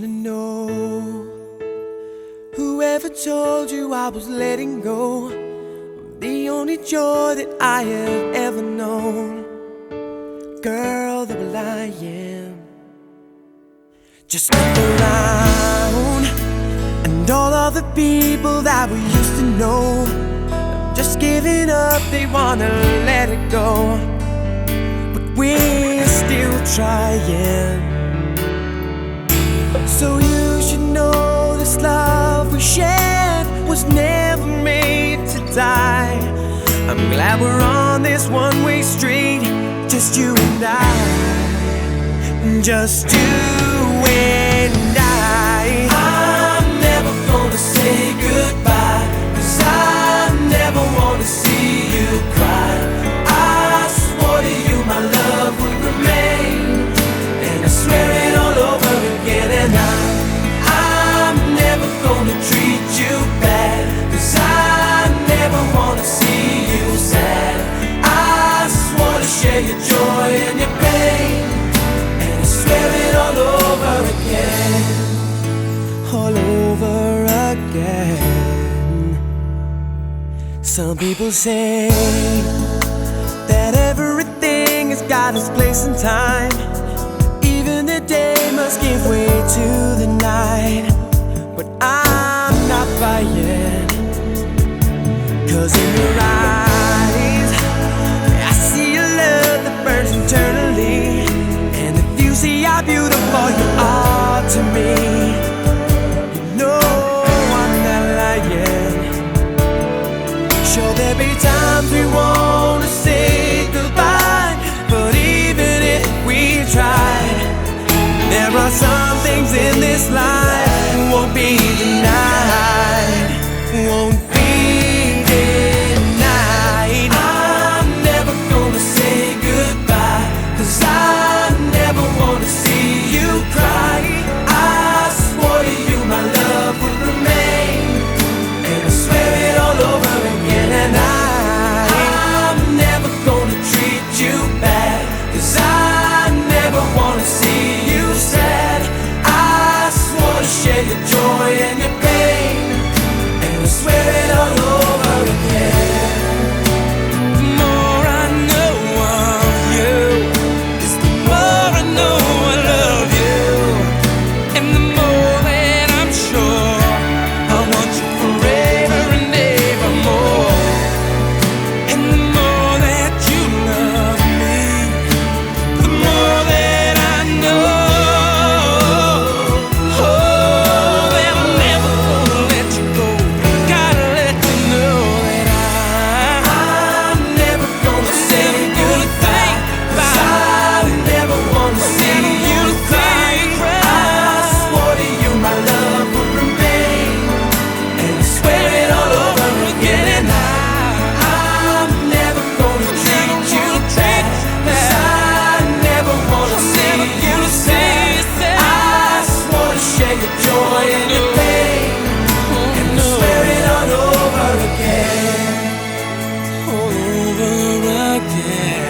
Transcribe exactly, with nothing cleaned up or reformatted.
wanna know, whoever told you I was letting go of the only joy that I have ever known? Girl, the will I am. Just look around, and all of the people that we used to know have just giving up, they wanna let it go. But we're still trying. So you should know this love we shared was never made to die. I'm glad we're on this one-way street, just you and I, just you and I. I'm never gonna say goodbye, 'cause I never wanna see you cry. I swore to you my love would remain, and I swear it all over again. And I, I'm never gonna treat you bad, 'cause I never wanna see you sad. I swore to share your joy and your pain, and I swear it all over again, all over again. Some people say that everything has got its place and time. Even the day must give way to the night. But I'm not buying, 'cause in your eyes I see a love that burns eternally. And if you see how beautiful you are to me, you know I'm not lying. Sure, there'll be times we wanna say goodbye, but even if we tried, there are some things in this life won't be denied, won't be denied. I'm never gonna say goodbye, 'cause I never wanna see you cry. I swore to you my love would remain, and I swear it all over again. And I, I'm never gonna treat you bad, 'cause I never wanna see you sad. I swore to share your joy and your pain, and I swear it all over again. The more I know of you, is the more I know I love you. And the more that I'm sure I want you forever and ever more. And the more that you love me, the more that I know, oh, that I'm never gonna let you go. Gotta let you know that I, I'm never gonna say goodbye, 'cause I never wanna see you cry. I swore to you my love would remain, and I swear it all over again. And I, I'm never gonna treat you bad, 'cause I never wanna see you sad. I swore to share your joy and your pain, and I swear it all over again, all over again.